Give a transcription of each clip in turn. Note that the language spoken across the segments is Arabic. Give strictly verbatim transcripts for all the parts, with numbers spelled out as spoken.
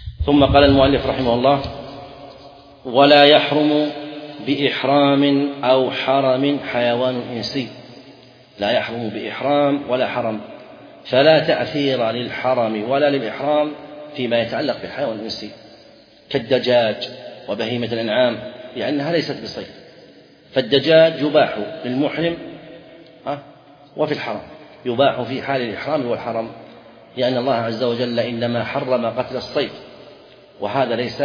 ثم قال المؤلف رحمه الله: ولا يحرم بإحرام أو حرم حيوان إنسي. لا يحرم بإحرام ولا حرم، فلا تأثير للحرم ولا للإحرام فيما يتعلق بالحيوان الإنسي كالدجاج وبهيمة الأنعام، لأنها ليست بصيد. فالدجاج يباح للمحرم وفي الحرم، يباح في حال الإحرام والحرم، لأن الله عز وجل إنما حرم قتل الصيد، وهذا ليس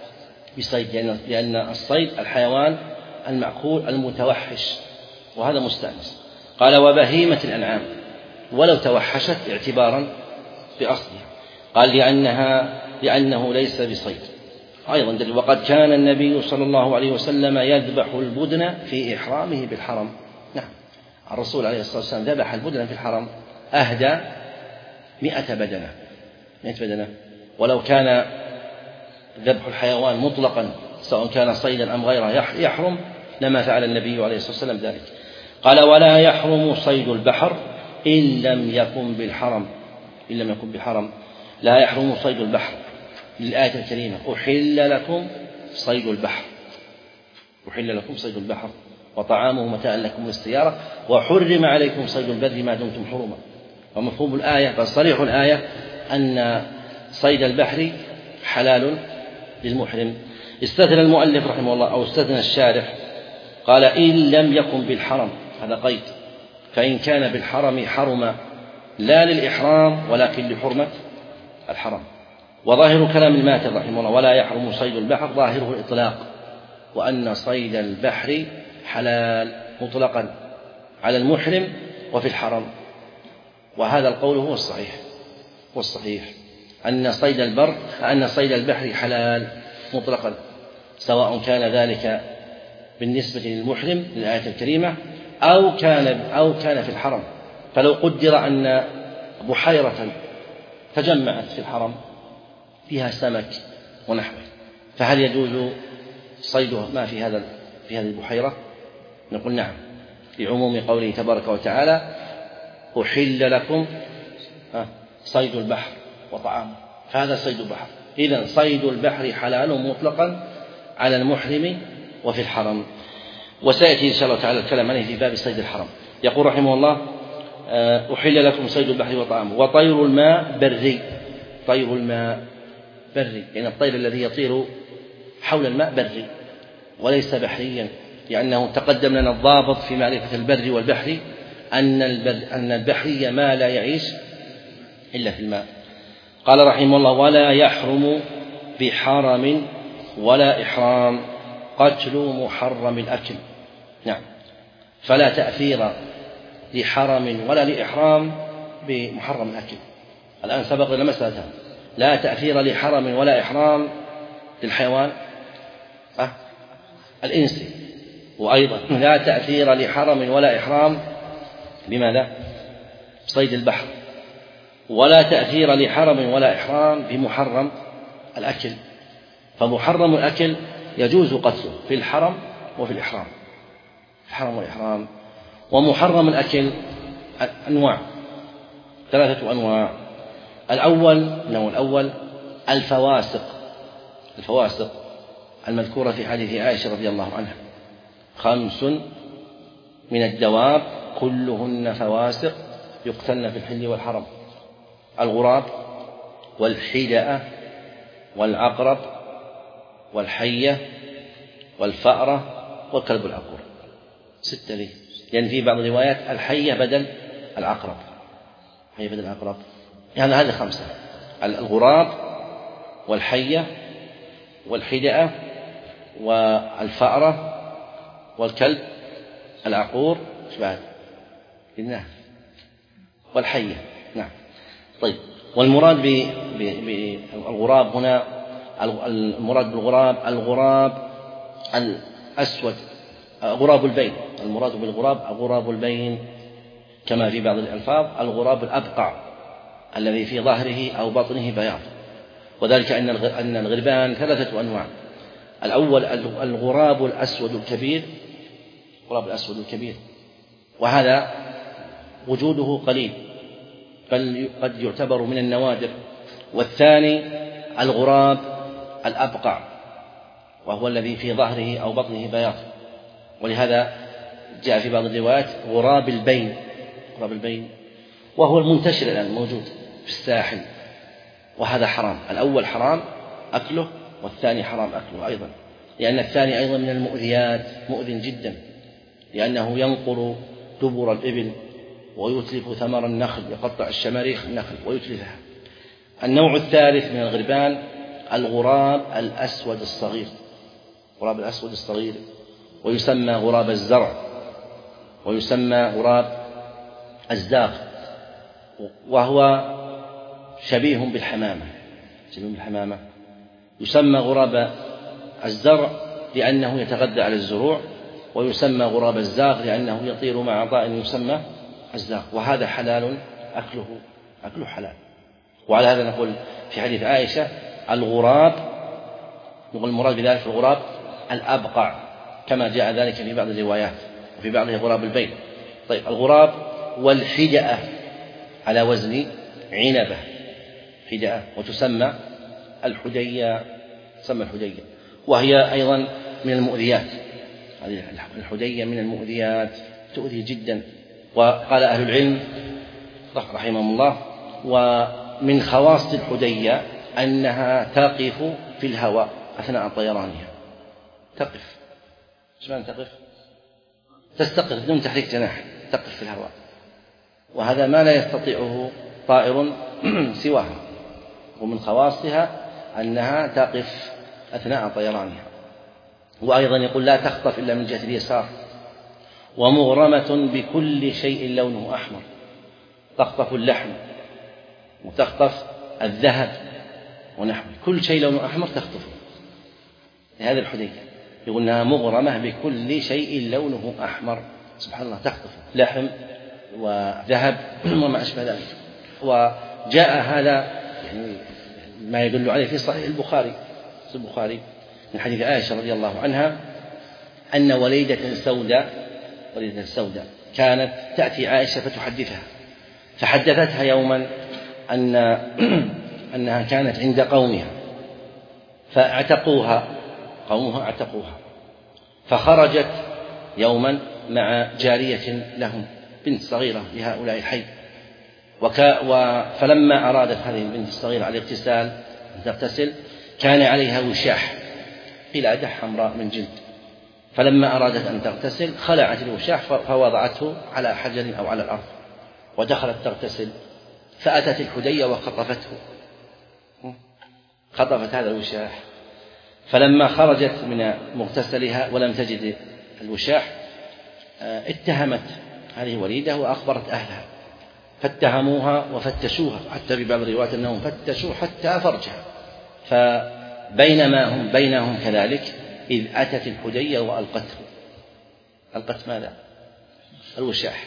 بصيد، لأن الصيد الحيوان المأكول المتوحش، وهذا مستأنس. قال: وبهيمة الأنعام، ولو توحشت اعتبارا بأصلها. قال: لأنها لأنه ليس بصيد. أيضا دليل: وقد كان النبي صلى الله عليه وسلم يذبح البدن في إحرامه بالحرم. نعم، الرسول عليه الصلاة والسلام ذبح البدن في الحرم، أهدى مئة بدنة مئة بدنة ولو كان ذبح الحيوان مطلقا سواء كان صيدا أم غيره يحرم لما فعل النبي عليه الصلاة والسلام ذلك. قال: ولا يحرم صيد البحر إن لم يكن بالحرم إن لم يكن بالحرم لا يحرم صيد البحر، للآية الكريمة: أحل لكم صيد البحر أحل لكم صيد البحر وطعامه متاعا لكم للسيارة وحرم عليكم صيد البر ما دمتم حرما. ومفهوم الآية فصريح الآية أن صيد البحر حلال للمحرم. استثنى المؤلف رحمه الله أو استثنى الشارح، قال: إن لم يكن بالحرم، هذا قيد، فإن كان بالحرم حرم لا للإحرام ولكن لحرمة الحرم. وظاهر كلام الماتر رحمه الله: ولا يحرم صيد البحر، ظاهره الإطلاق، وأن صيد البحر حلال مطلقا على المحرم وفي الحرم. وهذا القول هو الصحيح هو الصحيح أن صيد البر أن صيد البحر حلال مطلقا، سواء كان ذلك بالنسبة للمحرم للآية الكريمة أو كان أو كان في الحرم. فلو قدر أن بحيرة تجمعت في الحرم فيها سمك ونحوه، فهل يجوز صيد ما في هذا في هذه البحيرة؟ نقول نعم، لعموم قوله تبارك وتعالى: أحل لكم صيد البحر وطعامه، فهذا صيد البحر. إذن صيد البحر حلال مطلقا على المحرم وفي الحرم. وسيأتي إن شاء الله تعالى الكلام عليه في باب صيد الحرم. يقول رحمه الله: أحل لكم صيد البحر وطعامه. وطير الماء بري، طير الماء بري، لأن الطير الذي يطير حول الماء بري وليس بحريا، لأنه تقدم لنا الضابط في معرفة البر والبحر أن أن البحري ما لا يعيش إلا في الماء. قال رحمه الله: ولا يحرم بحرم ولا إحرام قتل محرم الأكل. نعم، فلا تأثير لحرم ولا لإحرام بمحرم الأكل. الآن سبق لنا مسألة: لا تأثير لحرم ولا إحرام للحيوان أه؟ الإنسي، وأيضا لا تأثير لحرم ولا إحرام بماذا؟ صيد البحر، ولا تأثير لحرم ولا إحرام بمحرم الأكل. فمحرم الأكل يجوز قتله في الحرم وفي الإحرام، الحرم والإحرام. ومحرم الأكل أنواع، ثلاثة أنواع. الأول النوع الأول الفواسق، الفواسق المذكورة في حديث عائشة رضي الله عنها: خمس من الدواب كلهن فواسق يقتلن في الحل والحرم: الغراب والحيدأة والعقرب والحية والفأرة والكلب العقور. ستة ليه، يعني في بعض الروايات الحية بدل العقرب، حية بدل العقرب، يعني هذه خمسة: الغراب والحية والحيدأة والفأرة والكلب العقور بعد إنه والحية. نعم. طيب، والمراد بالغراب هنا، المراد بالغراب الغراب الأسود، غراب البين. المراد بالغراب غراب البين، كما في بعض الألفاظ الغراب الأبقع الذي في ظهره أو بطنه بياض. وذلك أن الغربان ثلاثة أنواع: الأول الغراب الأسود الكبير، الغراب الأسود الكبير، وهذا وجوده قليل بل قد يعتبر من النوادر. والثاني الغراب الأبقع، وهو الذي في ظهره أو بطنه بياض، ولهذا جاء في بعض الروايات غراب البين، غراب البين، وهو المنتشر الآن موجود في الساحل، وهذا حرام. الأول حرام أكله، والثاني حرام أكله أيضا، لأن الثاني أيضا من المؤذيات، مؤذٍ جدا، لأنه ينقر دبر الإبل ويتلف ثمر النخل، يقطع الشماريخ النخل ويتلفها. النوع الثالث من الغربان الغراب الأسود الصغير، غراب الأسود الصغير، ويسمى غراب الزرع، ويسمى غراب الزاغ، وهو شبيه بالحمامة، شبيه بالحمامة. يسمى غراب الزرع لأنه يتغذى على الزروع، ويسمى غراب الزاغ لأنه يطير مع طائر يسمى الزاغ، وهذا حلال أكله، أكله حلال. وعلى هذا نقول في حديث عائشة الغراب، نقول المراد بذلك الغراب الأبقع، كما جاء ذلك في بعض الروايات، وفي بعضها غراب البين. طيب، الغراب والحدأة على وزن عنبة، حدأة، وتسمى الحدية، تسمى الحدية، وهي أيضا من المؤذيات. هذه الحدية من المؤذيات، تؤذي جدا. وقال أهل العلم رحمهم الله: ومن خواص الحدية أنها تقف في الهواء أثناء طيرانها، تقف. ايش معنى تقف؟ تستقر بدون تحريك جناح، تقف في الهواء، وهذا ما لا يستطيعه طائر سواها. ومن خواصها أنها تقف أثناء طيرانها. وأيضا يقول لا تخطف إلا من جهة اليسار، ومغرمة بكل شيء لونه أحمر، تخطف اللحم وتخطف الذهب ونحوه، كل شيء لونه أحمر تخطفه. هذه الحدية يقول أنها مغرمة بكل شيء لونه أحمر، سبحان الله، تخطف لحم وذهب وما أشبه ذلك. وجاء هذا يعني ما يدل عليه في صحيح البخاري، في البخاري من حديث عائشة رضي الله عنها أن وليدة سوداء، وليدة سوداء كانت تأتي عائشة فتحدثها، فحدثتها يوما أن أنها كانت عند قومها فاعتقوها، قومها اعتقوها، فخرجت يوما مع جارية لهم، بنت صغيرة لهؤلاء الحي، وكا فلما أرادت هذه البنت الصغيرة على الاغتسال أن تغتسل كان عليها وشاح، قلادة حمراء من جلد، فلما أرادت أن تغتسل خلعت الوشاح فوضعته على حجر أو على الأرض، ودخلت تغتسل، فأتت الحدية وخطفته، خطفت هذا الوشاح. فلما خرجت من مغتسلها ولم تجد الوشاح اتهمت هذه وليدة وأخبرت أهلها، فاتهموها وفتشوها، حتى في بعض الروايات أنهم فتشوا حتى فرجها. فبينما هم بينهم كذلك إذ أتت الحدية وألقته، ألقت ماذا؟ الوشاح،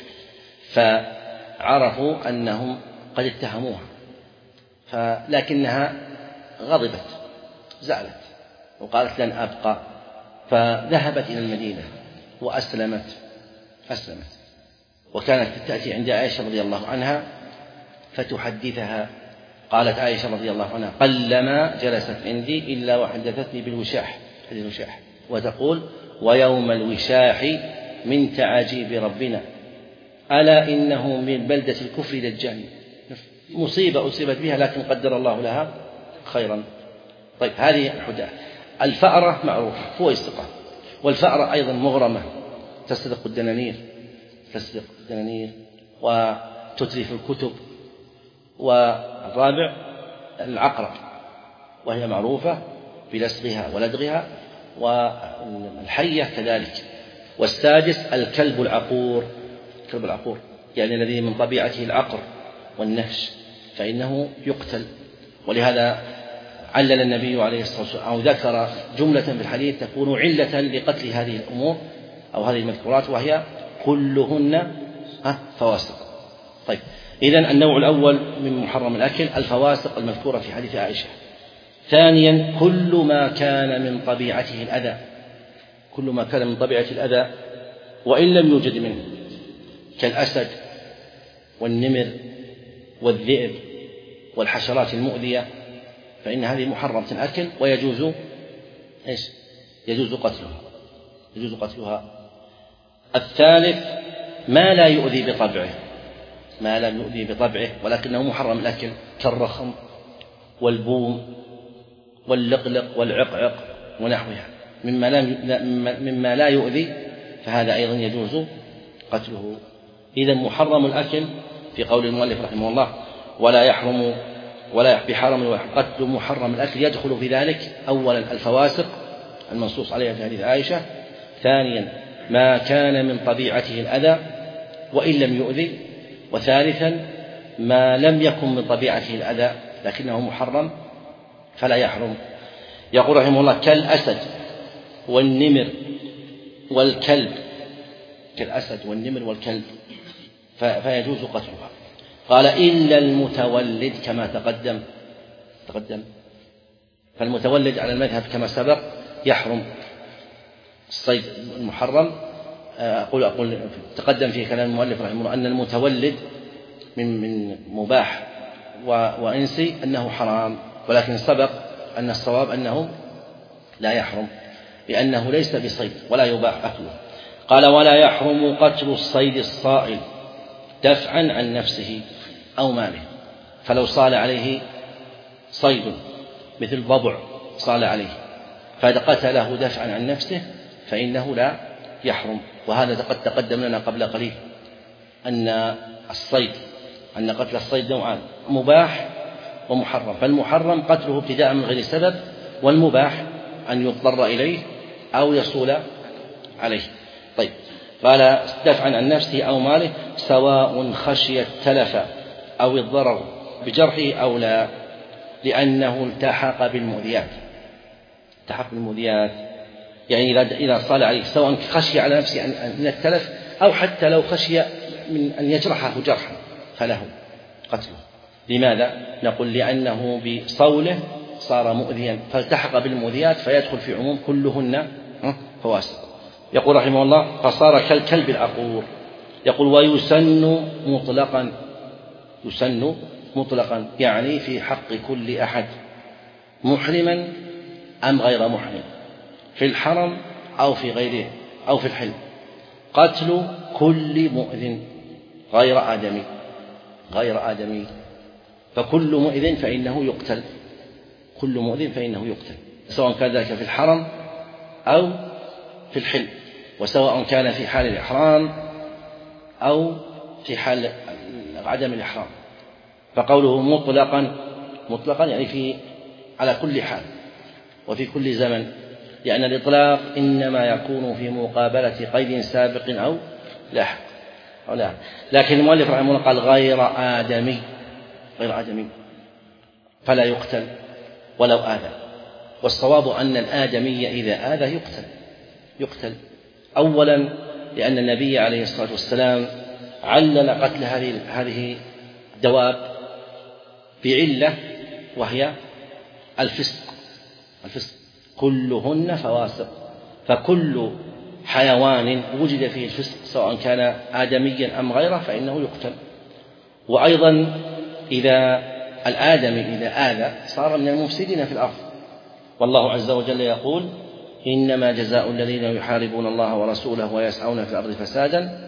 فعرفوا أنهم قد اتهموها، لكنها غضبت، زعلت وقالت لن أبقى، فذهبت إلى المدينة وأسلمت، أسلمت وكانت تأتي عند عائشة رضي الله عنها فتحدثها. قالت عائشة رضي الله عنها قلما جلست عندي إلا وحدثتني بالوشاح، الوشاح، وتقول ويوم الوشاح من تعاجيب ربنا ألا إنه من بلدة الكفر دجال، مصيبة أصيبت بها لكن قدر الله لها خيرا. طيب، هذه الحدى. الفأرة معروفة فويسقة، والفأرة أيضا مغرمة، تسرق الدنانير، تسرق الدنانير وتتلف الكتب. والرابع العقرب، وهي معروفة بلسغها ولدغها، والحية كذلك. والسادس الكلب العقور، الكلب العقور يعني الذي من طبيعته العقر والنهش، فإنه يقتل. ولهذا علل النبي عليه الصلاة والسلام أو ذكر جملة في الحديث تكون علة لقتل هذه الأمور أو هذه المذكورات، وهي كلهن فواسق. طيب، إذن النوع الأول من محرم الأكل الفواسق المذكورة في حديث عائشة. ثانيا كل ما كان من طبيعته الأذى، كل ما كان من طبيعة الأذى وإن لم يوجد منه، كالأسد والنمر والذئب والحشرات المؤذية فإن هذه محرمة الأكل ويجوز إيش؟ يجوز قتلها يجوز قتلها. الثالث ما لا يؤذي بطبعه ما لا يؤذي بطبعه ولكنه محرم الأكل كالرخم والبوم واللقلق والعقعق ونحوها مما لا مما لا يؤذي، فهذا أيضا يجوز قتله. إذا محرم الأكل في قول المؤلف رحمه الله ولا يحرم ولا بحرم قتل محرم الأكل يدخل في ذلك أولا الفواسق المنصوص عليها في حديث عائشة، ثانيا ما كان من طبيعته الأذى وإن لم يؤذي، وثالثا ما لم يكن من طبيعته الأذى لكنه محرم فلا يحرم. يقول رحمه الله كالأسد والنمر والكلب كالأسد والنمر والكلب فيجوز قتلها. قال إلا المتولد كما تقدم تقدم فالمتولد على المذهب كما سبق يحرم الصيد المحرم. أقول أقول تقدم في كلام المؤلف رحمه الله أن المتولد من من مباح وإنسي أنه حرام، ولكن سبق أن الصواب أنه لا يحرم لأنه ليس بصيد ولا يباح أكله. قال ولا يحرم قتل الصيد الصائل دفعا عن نفسه أو ماله، فلو صال عليه صيد مثل ضبع صال عليه فإذا قتله دفعا عن نفسه فإنه لا يحرم. وهذا قد تقدم لنا قبل قليل أن الصيد أن قتل الصيد نوعان مباح ومحرم، فالمحرم قتله ابتداء من غير سبب، والمباح أن يضطر إليه أو يصول عليه. طيب قال دفعا عن نفسه أو ماله سواء خشي التلف أو الضرر بجرحه أو لا، لأنه التحق بالمؤذيات التحق بالمؤذيات يعني إذا صال عليه سواء خشي على نفسه من التلف أو حتى لو خشي من أن يجرحه جرحا فله قتله. لماذا؟ نقول لأنه بصوله صار مؤذيا فالتحق بالمؤذيات فيدخل في عموم كلهن فواسق. يقول رحمه الله فصار كالكلب العقور. يقول ويسن مطلقا يسن مطلقا يعني في حق كل أحد محرما أم غير محرم في الحرم أو في غيره أو في الحلم قتل كل مؤذن غير آدمي غير آدمي فكل مؤذن فإنه يقتل كل مؤذن فإنه يقتل سواء كان ذلك في الحرم أو في الحلم، وسواء كان في حال الإحرام أو في حال عدم الإحرام. فقوله مطلقا مطلقا يعني في على كل حال وفي كل زمن، لأن الإطلاق إنما يكون في مقابلة قيد سابق أو لاحق أو لاحق. لكن المؤلف رحمه الله قال غير آدمي غير آدمي فلا يقتل ولو آذى، والصواب أن الآدمي إذا آذى يقتل يقتل أولا لأن النبي عليه الصلاة والسلام علل قتل هذه هذه الدواب بعلة وهي الفسق الفسق كلهن فواسق، فكل حيوان وجد فيه الفسق سواء كان آدميا أم غيره فإنه يقتل. وأيضا إذا الآدمي إذا آذى صار من المفسدين في الأرض، والله عز وجل يقول إنما جزاء الذين يحاربون الله ورسوله ويسعون في الأرض فسادا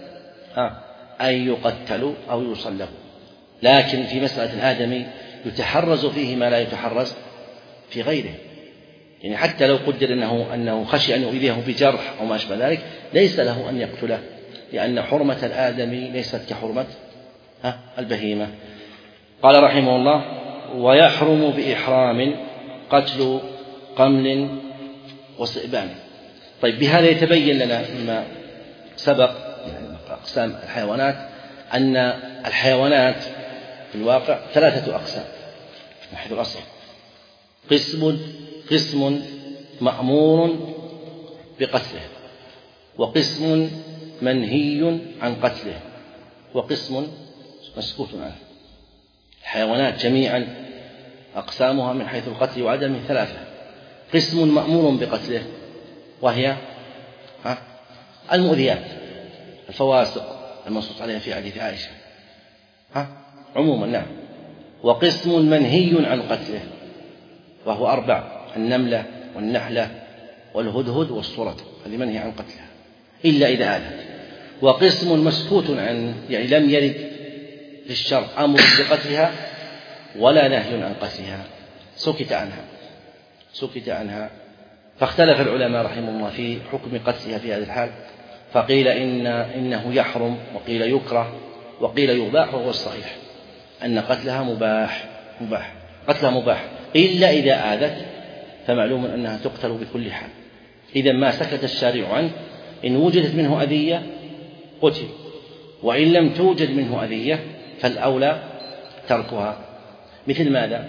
أن يقتلوا أو يصلبوا. لكن في مسألة الآدمي يتحرز فيه ما لا يتحرز في غيره، يعني حتى لو قدر أنه, أنه خشي أن يؤذيه بجرح أو ما أشبه ذلك ليس له أن يقتله، لأن حرمة الآدمي ليست كحرمة البهيمة. قال رحمه الله ويحرم بإحرام قتل قمل وصئبان. طيب بهذا يتبين لنا فيما سبق يعني أقسام الحيوانات أن الحيوانات في الواقع ثلاثة أقسام من حيث الأصل: قسم قسم مأمور بقتله، وقسم منهي عن قتله، وقسم مسكوت عنه. الحيوانات جميعا أقسامها من حيث القتل وعدمه ثلاثة: قسم مأمور بقتله وهي المؤذيات الفواسق المنصوص عليها في حديث عائشة ها عموما نعم، وقسم منهي عن قتله وهو أربع: النملة والنحلة والهدهد والصورة، هذه منهي عن قتلها إلا إذا آلت. وقسم مسكوت عنه، يعني لم يرد في الشرع أمر بقتلها ولا نهي عن قتلها، سكت عنها سكت عنها فاختلف العلماء رحمه الله في حكم قتلها في هذه الحال، فقيل إن إنه يحرم، وقيل يكره، وقيل يباح. وهو الصحيح أن قتلها مباح مباح قتلها مباح إلا إذا آذت، فمعلوم أنها تقتل بكل حال. إذا ما سكت الشارع عنه، إن وجدت منه أذية قتل، وإن لم توجد منه أذية فالأولى تركها. مثل ماذا؟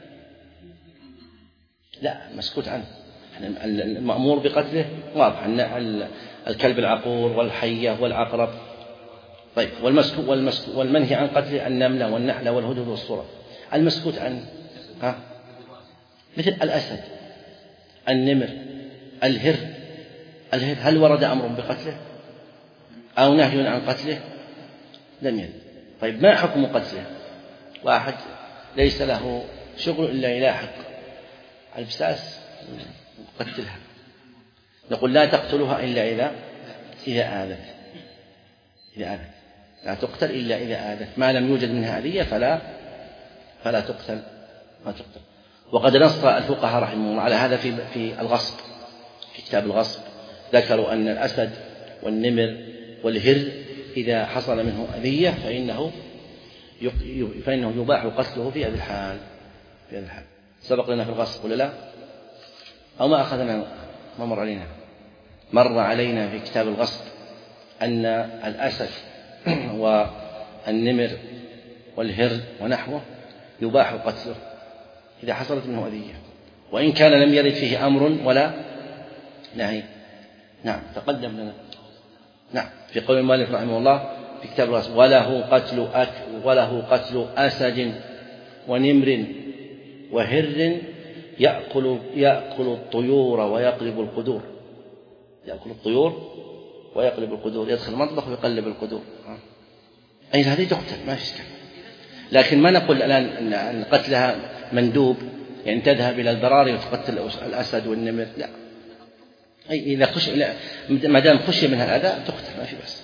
لا، مسكوت عنه. المأمور بقتله واضح، الكلب العقور والحية والعقرب. طيب، والمسكوت والمسكوت والمنهي عن قتله النملة والنحلة والهدهد والصورة. المسكوت عنه ها؟ مثل الأسد، النمر، الهر. الهر هل ورد أمر بقتله أو نهي عن قتله؟ لم يرد. طيب، ما حكم قتله؟ واحد ليس له شغل إلا يلاحق البساس قتلها، نقول لا تقتلها إلا إذا إذا آذت إذا آذت لا تقتل إلا إذا آذت، ما لم يوجد منها أذية فلا فلا تقتل ما تقتل. وقد نص الفقهاء رحمه الله على هذا في في الغصب، في كتاب الغصب ذكروا أن الأسد والنمر والهر إذا حصل منه أذية فإنه فإنه يباح قتله في هذه الحال في هذه الحال. سبق لنا في الغصب ولا لا؟ أو ما أخذنا؟ ما مر علينا مر علينا في كتاب الغصب أن الأسد والنمر والهر ونحوه يباح قتله إذا حصلت منه أذية، وإن كان لم يرد فيه أمر ولا نهي. نعم، تقدم لنا. نعم، في قول المؤلف رحمه الله في كتاب الغصب: وله قتل أك وله قتل أسد ونمر وهر يأكل يأكل الطيور ويقلب القدور. يأكل الطيور ويقلب القدور، يدخل المطبخ ويقلب القدور. أي هذه تقتل ما في إشكال، لكن ما نقول الآن أن قتلها مندوب، يعني تذهب إلى البراري وتقتل الأسد والنمر، لا. أي إذا خش ما دام خشي منها الأذى تقتل ما في بس.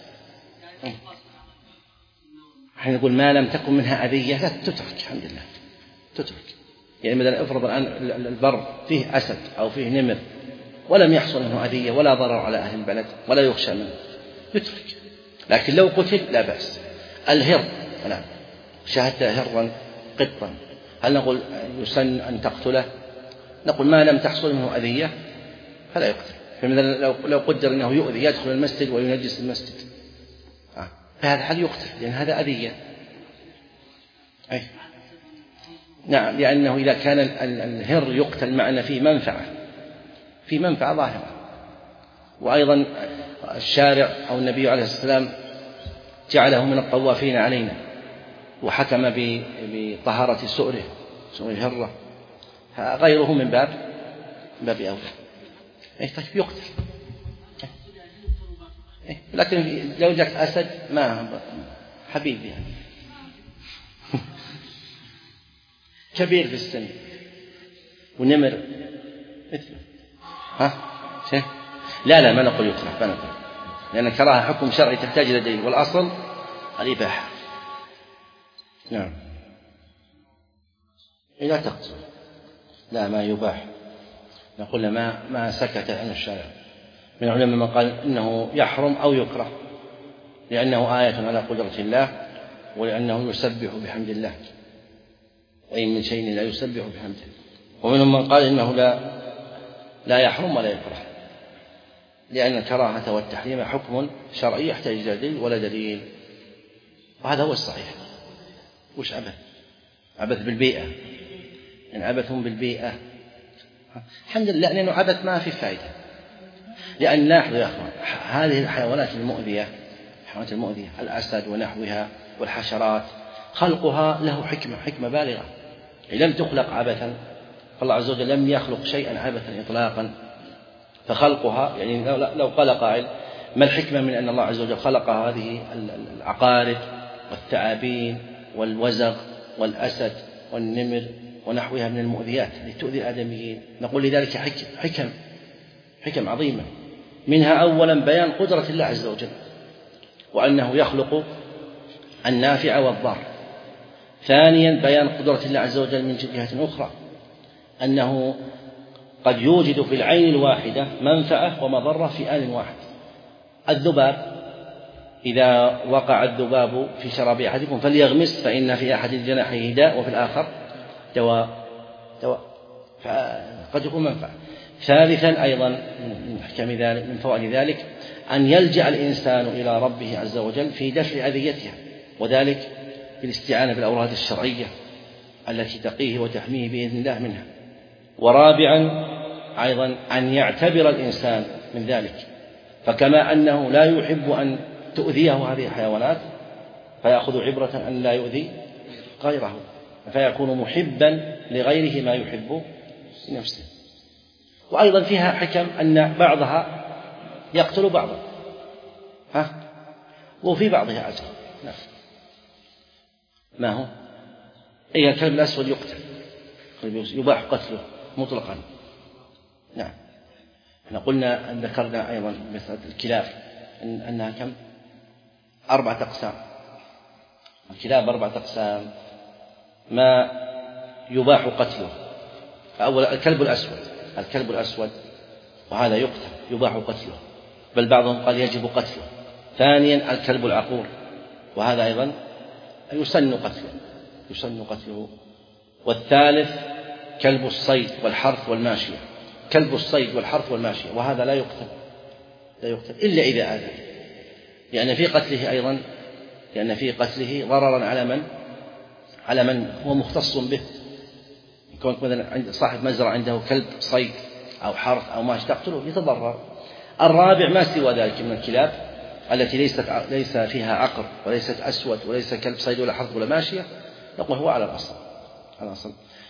احنا نقول ما لم تكن منها أذية لا تترك، الحمد لله تترك. يعني مثلا افرض الآن البر فيه أسد أو فيه نمر ولم يحصل منه أذية ولا ضرر على أهل البلد ولا يخشى منه، يترك. لكن لو قتل لا بأس. الهر لا، شاهدت هرا قطا، هل نقول يسن أن تقتله؟ نقول ما لم تحصل منه أذية فلا يقتل. فمثلا لو لو قدر أنه يؤذي يدخل المسجد وينجس المسجد، فهذا حال يقتل لأن هذا أذية. أي نعم، لأنه إذا كان الهر يقتل معنا فيه منفعة في منفعة ظاهرة. وأيضا الشارع أو النبي عليه الصلاة والسلام جعله من الطوافين علينا، وحكم بطهارة سؤره سؤر الهرة، غيره من باب باب أولى. أي طيب يقتل. أي لكن لو جاء أسد ما حبيبي يعني كبير في السن، ونمر مثله ها شيء لا لا ما نقول يكره، ما نقول، لأن الكراهة حكم شرعي تحتاج إلى دليل، والأصل الإباحة. نعم، إذا تقتل لا ما يباح، نقول ما ما سكت عن الشارع. من العلماء من قال إنه يحرم أو يكره، لأنه آية على قدرة الله، ولأنه يسبح بحمد الله، أي من شيء لا يسبح بحمده. ومنهم من قال إنه لا لا يحرم ولا يكره، لأن الكراهة والتحريم حكم شرعي يحتاج إلى دليل ولا دليل، وهذا هو الصحيح. وش عبث؟ عبث بالبيئة، يعني عبث بالبيئة. الحمد لله لأنه عبث ما في فائدة، لأن لاحظوا يا أخوان هذه الحيوانات المؤذية، الحيوانات المؤذية الأسد ونحوها والحشرات، خلقها له حكمة حكمة بالغة، لم تخلق عبثا، فالله عز وجل لم يخلق شيئا عبثا إطلاقا. فخلقها يعني لو قال قائل ما الحكمة من أن الله عز وجل خلق هذه العقارب والثعابين والوزغ والأسد والنمر ونحوها من المؤذيات التي تؤذي الآدميين. نقول لذلك حكم حكم عظيمة، منها أولا بيان قدرة الله عز وجل وأنه يخلق النافع والضار. ثانيا بيان قدرة الله عز وجل من جهة أخرى، أنه قد يوجد في العين الواحدة منفعة ومضرة في آن واحد. الذباب إذا وقع الذباب في شراب أحدكم فليغمس فإن في أحد الجناحين داء وفي الآخر دواء دواء فقد يكون منفعة. ثالثا أيضا من حكم ذلك من فوائد ذلك أن يلجأ الإنسان إلى ربه عز وجل في دفع أذيتها، وذلك بالاستعانة بالأوراد الشرعية التي تقيه وتحميه بإذن الله منها. ورابعا أيضا أن يعتبر الإنسان من ذلك، فكما أنه لا يحب أن تؤذيه هذه الحيوانات فيأخذ عبرة أن لا يؤذي غيره، فيكون محبا لغيره ما يحب لنفسه. وأيضا فيها حكم أن بعضها يقتل بعضا ها وفي بعضها أجر. نعم. ما هو أي الكلب الأسود يقتل يباح قتله مطلقا. نعم. احنا قلنا أن ذكرنا أيضا مثل الكلاب إن أنها كم أربعة أقسام. الكلاب أربعة أقسام ما يباح قتله. أولا الكلب الأسود الكلب الأسود وهذا يقتل يباح قتله، بل بعضهم قال يجب قتله. ثانيا الكلب العقور وهذا أيضا يسن قتله يسن قتله. والثالث كلب الصيد والحرث والماشية كلب الصيد والحرث والماشية وهذا لا يقتل لا يقتل إلا إذا آذى، لأن في قتله أيضا لأن في قتله ضررا على من على من هو مختص به. يكون مثلا عند صاحب مزرعة عنده كلب صيد أو حرث أو ماشية تقتله يتضرر. الرابع ما سوى ذلك من الكلاب التي ليست ليس فيها عقر وليست أسود وليس كلب صيد ولا حرث ولا ماشية، نقول هو على الأصل على الأصل.